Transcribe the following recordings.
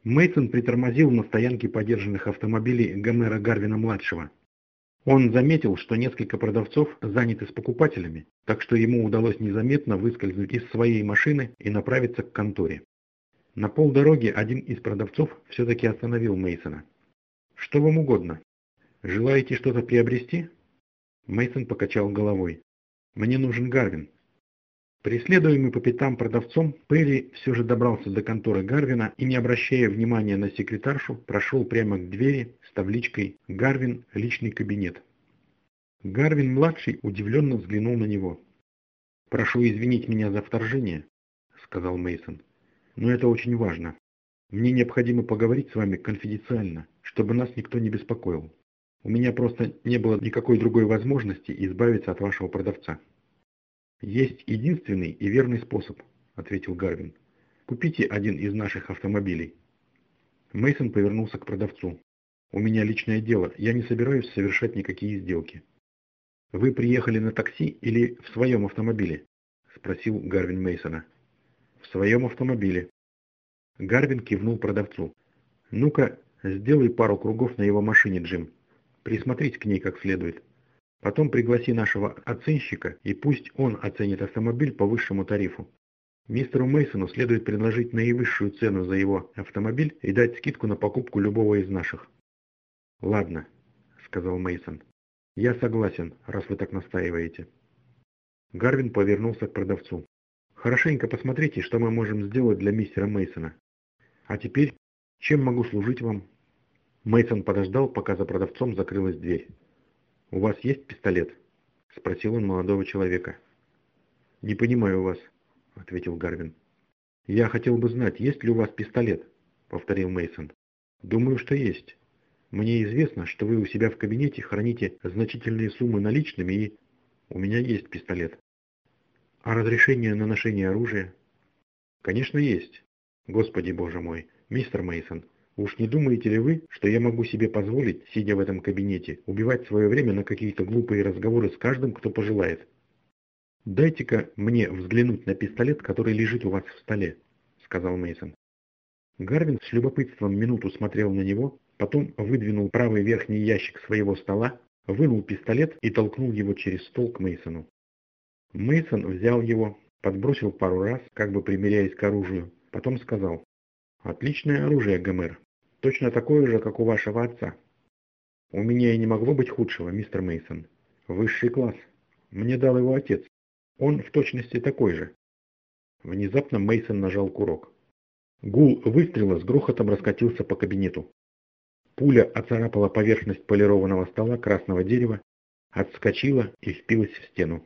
Мейсон притормозил на стоянке подержанных автомобилей Гомера Гарвина-младшего. Он заметил, что несколько продавцов заняты с покупателями, так что ему удалось незаметно выскользнуть из своей машины и направиться к конторе. На полдороги один из продавцов все-таки остановил Мейсона. «Что вам угодно? Желаете что-то приобрести?» Мейсон покачал головой. «Мне нужен Гарвин». Преследуемый по пятам продавцом, Перри все же добрался до конторы Гарвина и, не обращая внимания на секретаршу, прошел прямо к двери с табличкой «Гарвин. Личный кабинет». Гарвин-младший удивленно взглянул на него. «Прошу извинить меня за вторжение», — сказал Мейсон, — «но это очень важно. Мне необходимо поговорить с вами конфиденциально, чтобы нас никто не беспокоил. У меня просто не было никакой другой возможности избавиться от вашего продавца». «Есть единственный и верный способ», — ответил Гарвин. «Купите один из наших автомобилей». Мейсон повернулся к продавцу. «У меня личное дело, я не собираюсь совершать никакие сделки». «Вы приехали на такси или в своем автомобиле?» — спросил Гарвин Мейсона. «В своем автомобиле». Гарвин кивнул продавцу. «Ну-ка, сделай пару кругов на его машине, Джим. Присмотрись к ней как следует. Потом пригласи нашего оценщика, и пусть он оценит автомобиль по высшему тарифу. Мистеру Мейсону следует предложить наивысшую цену за его автомобиль и дать скидку на покупку любого из наших». «Ладно», — сказал Мейсон. «Я согласен, раз вы так настаиваете». Гарвин повернулся к продавцу. «Хорошенько посмотрите, что мы можем сделать для мистера Мейсона. А теперь, чем могу служить вам?» Мейсон подождал, пока за продавцом закрылась дверь. «У вас есть пистолет?» — спросил он молодого человека. «Не понимаю вас», — ответил Гарвин. «Я хотел бы знать, есть ли у вас пистолет?» — повторил Мейсон. «Думаю, что есть. Мне известно, что вы у себя в кабинете храните значительные суммы наличными и... У меня есть пистолет». «А разрешение на ношение оружия?» «Конечно, есть. Господи боже мой, мистер Мейсон, уж не думаете ли вы, что я могу себе позволить, сидя в этом кабинете, убивать свое время на какие-то глупые разговоры с каждым, кто пожелает? Дайте-ка мне взглянуть на пистолет, который лежит у вас в столе», — сказал Мейсон. Гарвин с любопытством минуту смотрел на него, потом выдвинул правый верхний ящик своего стола, вынул пистолет и толкнул его через стол к Мейсону. Мейсон взял его, подбросил пару раз, как бы примиряясь к оружию, потом сказал: «Отличное оружие, Гомер. Точно такое же, как у вашего отца». «У меня и не могло быть худшего, мистер Мейсон. Высший класс. Мне дал его отец. Он в точности такой же». Внезапно Мейсон нажал курок. Гул выстрела с грохотом раскатился по кабинету. Пуля оцарапала поверхность полированного стола красного дерева, отскочила и впилась в стену.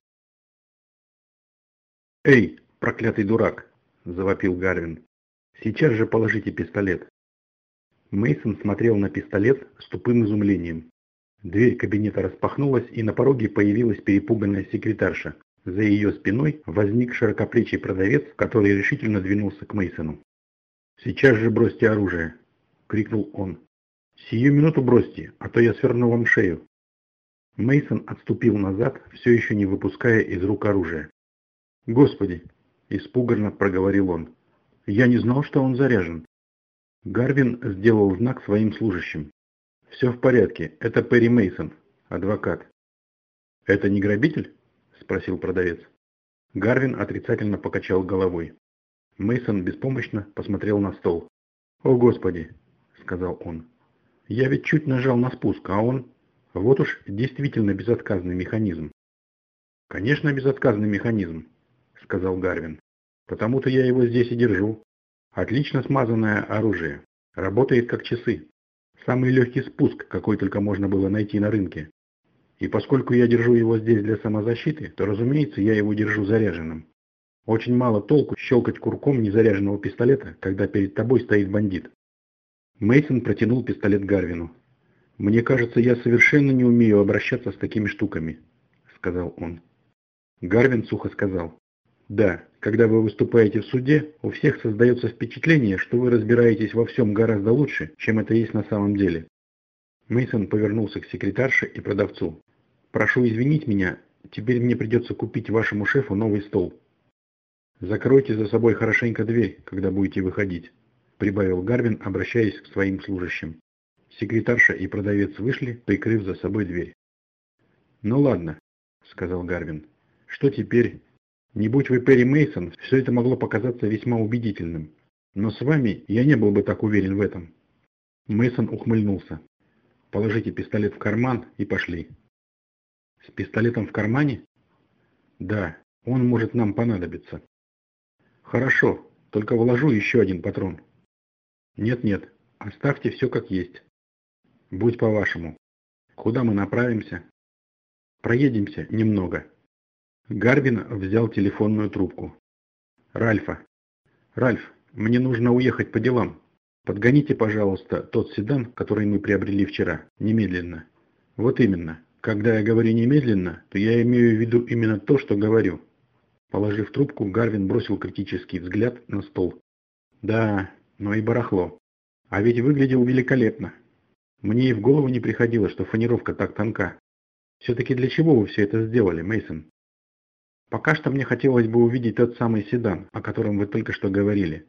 «Эй, проклятый дурак!» — завопил Гарвин. «Сейчас же положите пистолет». Мейсон смотрел на пистолет с тупым изумлением. Дверь кабинета распахнулась, и на пороге появилась перепуганная секретарша. За ее спиной возник широкоплечий продавец, который решительно двинулся к Мейсону. «Сейчас же бросьте оружие!» — крикнул он. «Сию минуту бросьте, а то я сверну вам шею». Мейсон отступил назад, все еще не выпуская из рук оружия. «Господи!» — испуганно проговорил он. «Я не знал, что он заряжен». Гарвин сделал знак своим служащим. «Все в порядке, это Перри Мейсон, адвокат». «Это не грабитель?» — спросил продавец. Гарвин отрицательно покачал головой. Мейсон беспомощно посмотрел на стол. «О, Господи!» — сказал он. «Я ведь чуть нажал на спуск, а он... Вот уж действительно безотказный механизм». «Конечно, безотказный механизм», — сказал Гарвин. «Потому-то я его здесь и держу. Отлично смазанное оружие. Работает как часы. Самый легкий спуск, какой только можно было найти на рынке. И поскольку я держу его здесь для самозащиты, то, разумеется, я его держу заряженным. Очень мало толку щелкать курком незаряженного пистолета, когда перед тобой стоит бандит». Мейсон протянул пистолет Гарвину. «Мне кажется, я совершенно не умею обращаться с такими штуками», — сказал он. Гарвин сухо сказал: «Да, когда вы выступаете в суде, у всех создается впечатление, что вы разбираетесь во всем гораздо лучше, чем это есть на самом деле». Мейсон повернулся к секретарше и продавцу. «Прошу извинить меня, теперь мне придется купить вашему шефу новый стол. Закройте за собой хорошенько дверь, когда будете выходить». прибавил Гарвин, обращаясь к своим служащим. Секретарша и продавец вышли, прикрыв за собой дверь. «Ну ладно», — сказал Гарвин. «Что теперь? Не будь вы Перри Мейсон, все это могло показаться весьма убедительным. Но с вами я не был бы так уверен в этом». Мейсон ухмыльнулся. «Положите пистолет в карман и пошли». «С пистолетом в кармане?» «Да, он может нам понадобиться». «Хорошо, только вложу еще один патрон». «Нет-нет, оставьте все как есть». «Будь по-вашему. Куда мы направимся?» «Проедемся немного». Гарвин взял телефонную трубку. «Ральфа. Ральф, мне нужно уехать по делам. Подгоните, пожалуйста, тот седан, который мы приобрели вчера, немедленно». «Вот именно. Когда я говорю немедленно, то я имею в виду именно то, что говорю». Положив трубку, Гарвин бросил критический взгляд на стол. «Да, но и барахло. А ведь выглядел великолепно. Мне и в голову не приходило, что фанеровка так тонка. Все-таки для чего вы все это сделали, Мейсон? Пока что мне хотелось бы увидеть тот самый седан, о котором вы только что говорили».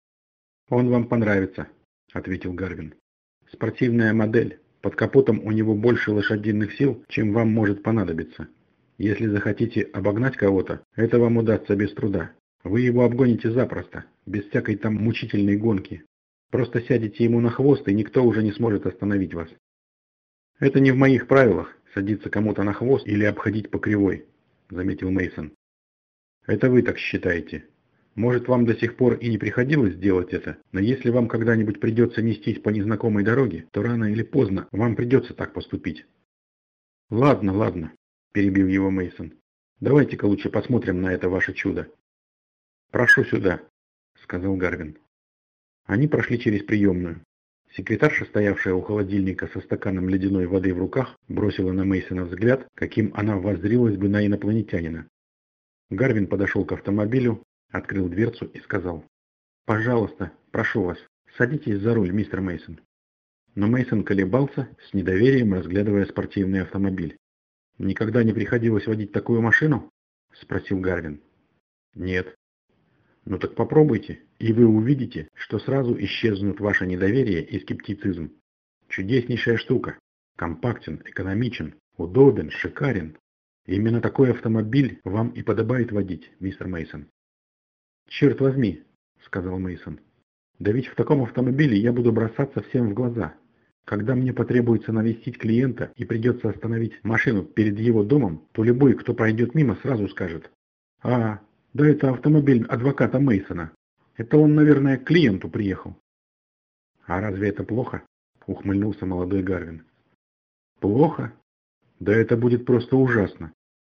«Он вам понравится», — ответил Гарвин. «Спортивная модель. Под капотом у него больше лошадиных сил, чем вам может понадобиться. Если захотите обогнать кого-то, это вам удастся без труда. Вы его обгоните запросто, без всякой там мучительной гонки. Просто сядете ему на хвост, и никто уже не сможет остановить вас». «Это не в моих правилах, садиться кому-то на хвост или обходить по кривой», — заметил Мейсон. «Это вы так считаете. Может, вам до сих пор и не приходилось делать это, но если вам когда-нибудь придется нестись по незнакомой дороге, то рано или поздно вам придется так поступить». «Ладно, ладно», — перебил его Мейсон. «Давайте-ка лучше посмотрим на это ваше чудо». «Прошу сюда», — сказал Гарвин. Они прошли через приемную. Секретарша, стоявшая у холодильника со стаканом ледяной воды в руках, бросила на Мейсона взгляд, каким она воззрилась бы на инопланетянина. Гарвин подошел к автомобилю, открыл дверцу и сказал: «Пожалуйста, прошу вас, садитесь за руль, мистер Мейсон». Но Мейсон колебался, с недоверием разглядывая спортивный автомобиль. «Никогда не приходилось водить такую машину?» — спросил Гарвин. «Нет». «Ну так попробуйте, и вы увидите, что сразу исчезнут ваше недоверие и скептицизм. Чудеснейшая штука. Компактен, экономичен, удобен, шикарен. Именно такой автомобиль вам и подобает водить, мистер Мейсон». «Черт возьми», — сказал Мейсон. «Да ведь в таком автомобиле я буду бросаться всем в глаза. Когда мне потребуется навестить клиента и придется остановить машину перед его домом, то любой, кто пройдет мимо, сразу скажет: «А, да это автомобиль адвоката Мейсона. Это он, наверное, к клиенту приехал». «А разве это плохо?» — ухмыльнулся молодой Гарвин. «Плохо? Да это будет просто ужасно.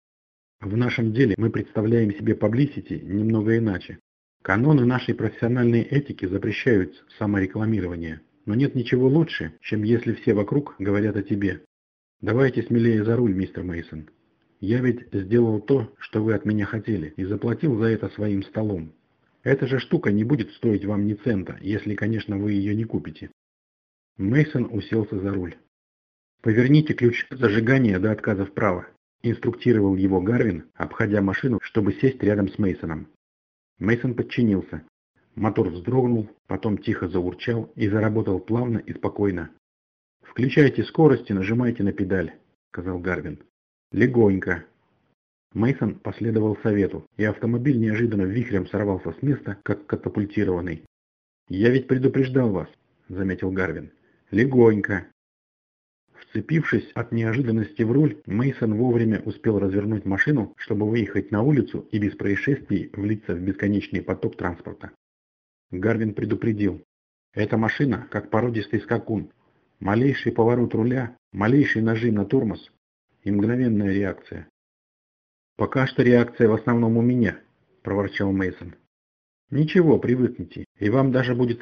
В нашем деле мы представляем себе publicity немного иначе. Каноны нашей профессиональной этики запрещают саморекламирование, но нет ничего лучше, чем если все вокруг говорят о тебе. Давайте смелее за руль, мистер Мейсон. Я ведь сделал то, что вы от меня хотели, и заплатил за это своим столом. Эта же штука не будет стоить вам ни цента, если, конечно, вы ее не купите». Мейсон уселся за руль. «Поверните ключ зажигания до отказа вправо», — инструктировал его Гарвин, обходя машину, чтобы сесть рядом с Мейсоном. Мейсон подчинился. Мотор вздрогнул, потом тихо заурчал и заработал плавно и спокойно. «Включайте скорость и нажимайте на педаль», — сказал Гарвин. «Легонько». Мейсон последовал совету, и автомобиль неожиданно вихрем сорвался с места, как катапультированный. «Я ведь предупреждал вас», — заметил Гарвин. «Легонько». Вцепившись от неожиданности в руль, Мейсон вовремя успел развернуть машину, чтобы выехать на улицу и без происшествий влиться в бесконечный поток транспорта. Гарвин предупредил: «Эта машина как породистый скакун. Малейший поворот руля, малейший нажим на тормоз и мгновенная реакция». «Пока что реакция в основном у меня», — проворчал Мейсон. «Ничего, привыкните, и вам даже будет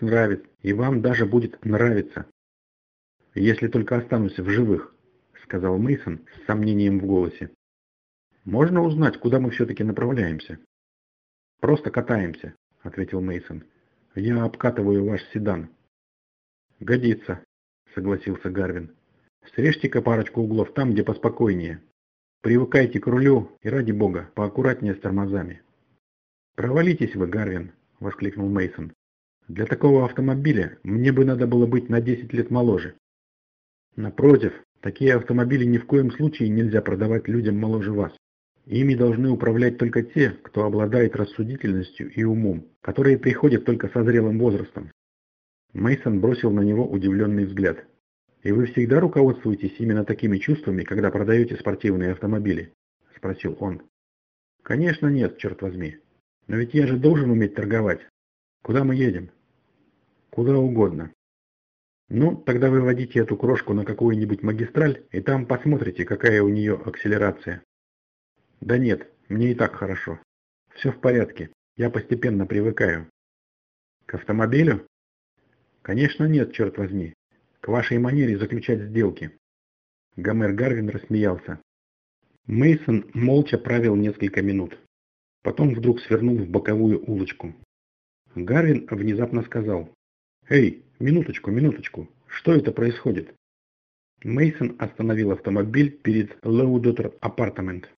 нравиться. Если только останусь в живых», — сказал Мейсон с сомнением в голосе. «Можно узнать, куда мы все-таки направляемся?» «Просто катаемся», — ответил Мейсон. «Я обкатываю ваш седан». «Годится», — согласился Гарвин. «Срежьте-ка парочку углов там, где поспокойнее. Привыкайте к рулю и, ради бога, поаккуратнее с тормозами». «Провалитесь вы, Гарвин», — воскликнул Мейсон. Для такого автомобиля мне бы надо было быть на 10 лет моложе. Напротив, такие автомобили ни в коем случае нельзя продавать людям моложе вас. Ими должны управлять только те, кто обладает рассудительностью и умом, которые приходят только со зрелым возрастом. Мейсон бросил на него удивленный взгляд. «И вы всегда руководствуетесь именно такими чувствами, когда продаете спортивные автомобили?» – спросил он. «Конечно нет, черт возьми. Но ведь я же должен уметь торговать. Куда мы едем?» «Куда угодно». «Ну, тогда вы водите эту крошку на какую-нибудь магистраль, и там посмотрите, какая у нее акселерация». «Да нет, мне и так хорошо. Все в порядке. Я постепенно привыкаю». «К автомобилю?» «Конечно нет, черт возьми. К вашей манере заключать сделки». Гомер Гарвин рассмеялся. Мейсон молча правил несколько минут. Потом вдруг свернул в боковую улочку. Гарвин внезапно сказал: «Эй, минуточку, что это происходит?» Мейсон остановил автомобиль перед Лоудотер Апартамент.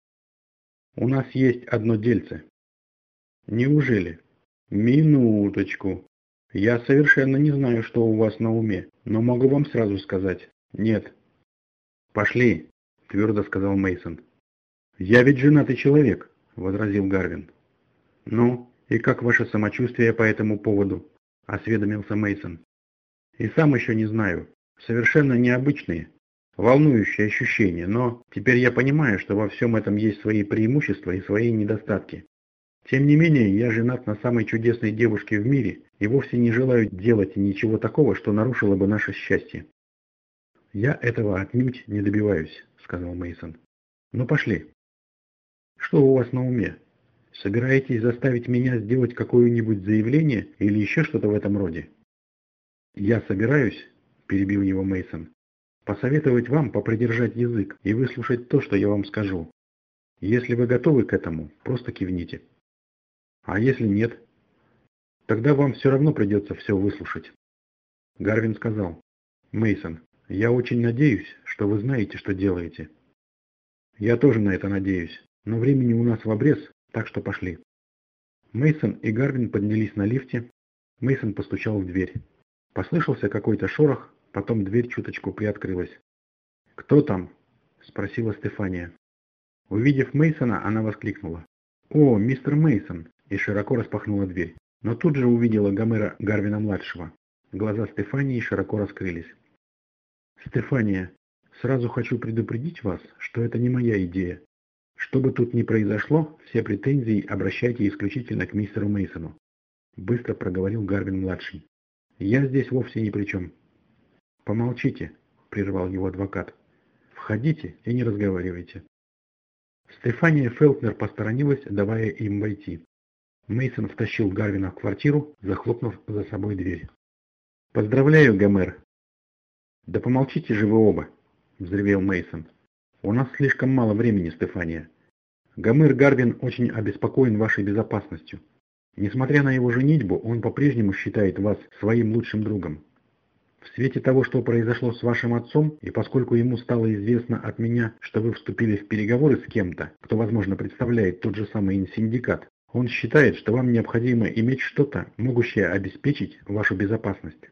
«У нас есть одно дельце». «Неужели?» «Минуточку. Я совершенно не знаю, что у вас на уме, но могу вам сразу сказать: нет». «Пошли», — твердо сказал Мейсон. «Я ведь женатый человек», — возразил Гарвин. «Ну, и как ваше самочувствие по этому поводу?» — осведомился Мейсон. «И сам еще не знаю. Совершенно необычные, волнующие ощущения, но теперь я понимаю, что во всем этом есть свои преимущества и свои недостатки. Тем не менее, я женат на самой чудесной девушке в мире и вовсе не желаю делать ничего такого, что нарушило бы наше счастье». «Я этого отнюдь не добиваюсь», — сказал Мейсон. «Ну пошли». «Что у вас на уме? Собираетесь заставить меня сделать какое-нибудь заявление или еще что-то в этом роде?» «Я собираюсь», — перебил его Мейсон, «посоветовать вам попридержать язык и выслушать то, что я вам скажу. Если вы готовы к этому, просто кивните. А если нет, тогда вам все равно придется все выслушать». Гарвин сказал: «Мейсон, я очень надеюсь, что вы знаете, что делаете». «Я тоже на это надеюсь, но времени у нас в обрез, так что пошли». Мейсон и Гарвин поднялись на лифте. Мейсон постучал в дверь. Послышался какой-то шорох, потом дверь чуточку приоткрылась. «Кто там?» – спросила Стефания. Увидев Мейсона, она воскликнула: «О, мистер Мейсон!» и широко распахнула дверь. Но тут же увидела Гомера Гарвина-младшего. Глаза Стефании широко раскрылись. «Стефания, сразу хочу предупредить вас, что это не моя идея. Что бы тут ни произошло, все претензии обращайте исключительно к мистеру Мейсону», – быстро проговорил Гарвин-младший. «Я здесь вовсе ни при чем». «Помолчите», – прервал его адвокат. «Входите и не разговаривайте». Стефания Фелтнер посторонилась, давая им войти. Мейсон втащил Гарвина в квартиру, захлопнув за собой дверь. «Поздравляю, Гомер». «Да помолчите же вы оба», – взревел Мейсон. «У нас слишком мало времени, Стефания. Гомер Гарвин очень обеспокоен вашей безопасностью. Несмотря на его женитьбу, он по-прежнему считает вас своим лучшим другом. В свете того, что произошло с вашим отцом, и поскольку ему стало известно от меня, что вы вступили в переговоры с кем-то, кто, возможно, представляет тот же самый синдикат, он считает, что вам необходимо иметь что-то, могущее обеспечить вашу безопасность».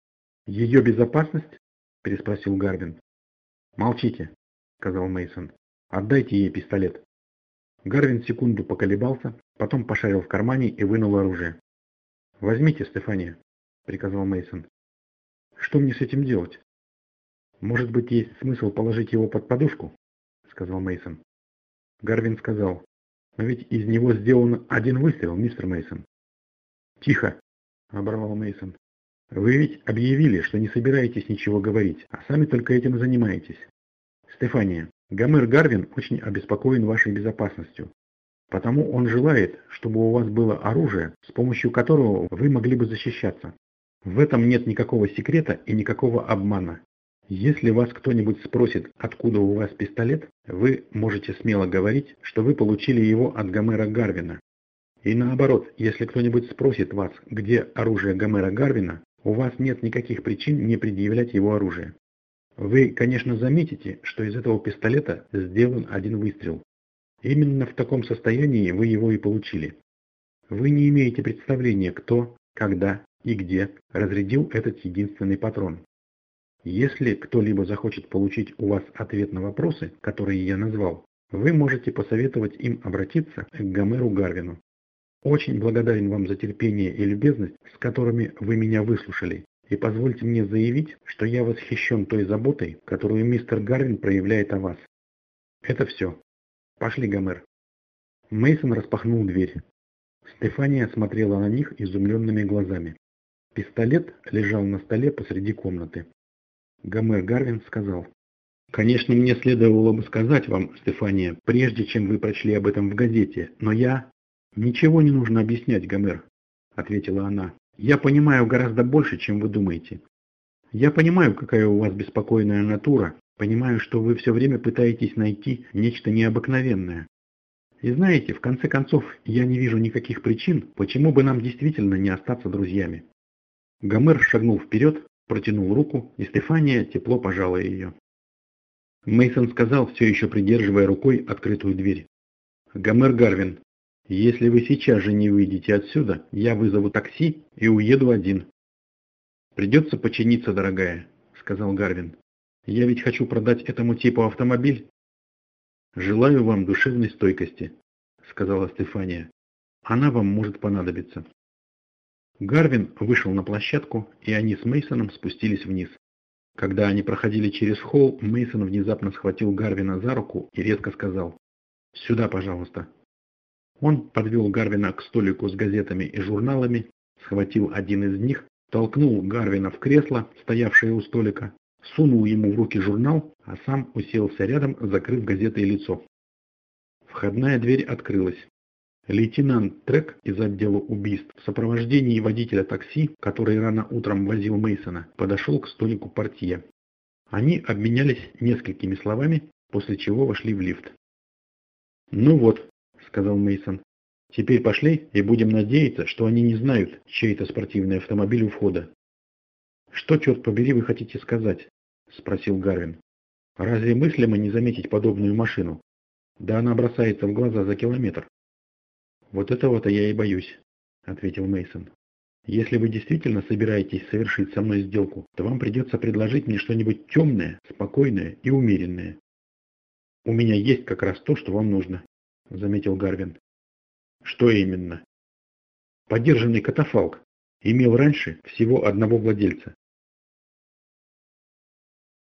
«Ее безопасность?» – переспросил Гарвин. «Молчите», – сказал Мейсон. «Отдайте ей пистолет». Гарвин секунду поколебался, потом пошарил в кармане и вынул оружие. «Возьмите, Стефания», – приказал Мейсон. «Что мне с этим делать?» «Может быть, есть смысл положить его под подушку?» – сказал Мейсон. Гарвин сказал: «Но ведь из него сделан один выстрел, мистер Мейсон». «Тихо!» – оборвал Мейсон. «Вы ведь объявили, что не собираетесь ничего говорить, а сами только этим занимаетесь. Стефания, Гомер Гарвин очень обеспокоен вашей безопасностью. Потому он желает, чтобы у вас было оружие, с помощью которого вы могли бы защищаться. В этом нет никакого секрета и никакого обмана. Если вас кто-нибудь спросит, откуда у вас пистолет, вы можете смело говорить, что вы получили его от Гомера Гарвина. И наоборот, если кто-нибудь спросит вас, где оружие Гомера Гарвина, у вас нет никаких причин не предъявлять его оружие. Вы, конечно, заметите, что из этого пистолета сделан один выстрел. Именно в таком состоянии вы его и получили. Вы не имеете представления, кто, когда и где разрядил этот единственный патрон. Если кто-либо захочет получить у вас ответ на вопросы, которые я назвал, вы можете посоветовать им обратиться к Гомеру Гарвину. Очень благодарен вам за терпение и любезность, с которыми вы меня выслушали, и позвольте мне заявить, что я восхищен той заботой, которую мистер Гарвин проявляет о вас. Это все. Пошли, Гомер. Мейсон распахнул дверь. Стефания смотрела на них изумленными глазами. Пистолет лежал на столе посреди комнаты. Гомер Гарвин сказал: «Конечно, мне следовало бы сказать вам, Стефания, прежде чем вы прочли об этом в газете, но я...» «Ничего не нужно объяснять, Гомер», — ответила она. «Я понимаю гораздо больше, чем вы думаете. Я понимаю, какая у вас беспокойная натура, понимаю, что вы все время пытаетесь найти нечто необыкновенное. И знаете, в конце концов, я не вижу никаких причин, почему бы нам действительно не остаться друзьями». Гомер шагнул вперед, протянул руку, и Стефания тепло пожала ее. Мейсон сказал, все еще придерживая рукой открытую дверь: «Гомер Гарвин, если вы сейчас же не выйдете отсюда, я вызову такси и уеду один». «Придется подчиниться, дорогая», — сказал Гарвин. «Я ведь хочу продать этому типу автомобиль». «Желаю вам душевной стойкости», — сказала Стефания. «Она вам может понадобиться». Гарвин вышел на площадку, и они с Мейсоном спустились вниз. Когда они проходили через холл, Мейсон внезапно схватил Гарвина за руку и резко сказал: «Сюда, пожалуйста». Он подвел Гарвина к столику с газетами и журналами, схватил один из них, толкнул Гарвина в кресло, стоявшее у столика, сунул ему в руки журнал, а сам уселся рядом, закрыв газетой лицо. Входная дверь открылась. Лейтенант Трек из отдела убийств в сопровождении водителя такси, который рано утром возил Мейсона, подошел к столику портье. Они обменялись несколькими словами, после чего вошли в лифт. «Ну вот», — сказал Мейсон, — «теперь пошли и будем надеяться, что они не знают, чей это спортивный автомобиль у входа». «Что, черт побери, вы хотите сказать?» — спросил Гарвин. «Разве мыслимо не заметить подобную машину? Да она бросается в глаза за километр». «Вот этого-то я и боюсь», — ответил Мейсон. «Если вы действительно собираетесь совершить со мной сделку, то вам придется предложить мне что-нибудь темное, спокойное и умеренное». «У меня есть как раз то, что вам нужно», — заметил Гарвин. «Что именно?» «Подержанный катафалк имел раньше всего одного владельца.